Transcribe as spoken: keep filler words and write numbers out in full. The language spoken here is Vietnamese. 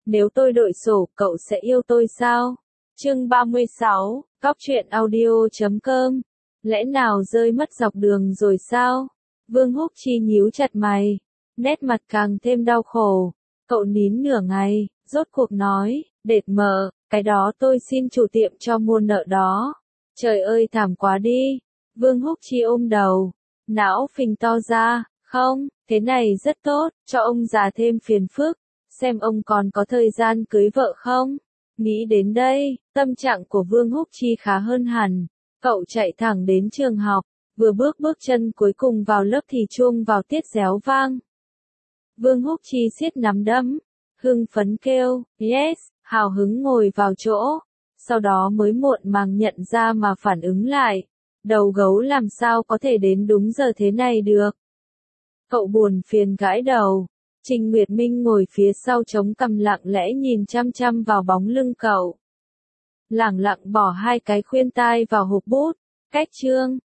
Nếu tôi đội sổ, cậu sẽ yêu tôi sao? Chương ba mươi sáu, Cóc truyện audio chấm com. Lẽ nào rơi mất dọc đường rồi sao? Vương Húc Chi nhíu chặt mày, nét mặt càng thêm đau khổ. Cậu nín nửa ngày, rốt cuộc nói, Đệt mờ, cái đó tôi xin chủ tiệm cho mua nợ đó. Trời ơi thảm quá đi. Vương Húc Chi ôm đầu, não phình to ra, không, thế này rất tốt, cho ông già thêm phiền phức, xem ông còn có thời gian cưới vợ không. Nghĩ đến đây, tâm trạng của Vương Húc Chi khá hơn hẳn. Cậu chạy thẳng đến trường học, vừa bước bước chân cuối cùng vào lớp thì chuông vào tiết réo vang. Vương Húc Chi siết nắm đấm, hưng phấn kêu, yes, hào hứng ngồi vào chỗ, sau đó mới muộn màng nhận ra mà phản ứng lại. Đầu gấu làm sao có thể đến đúng giờ thế này được. Cậu buồn phiền gãi đầu. Trình Nguyệt Minh ngồi phía sau chống cằm lặng lẽ nhìn chăm chăm vào bóng lưng cậu. Lẳng lặng bỏ hai cái khuyên tai vào hộp bút. Cách chương,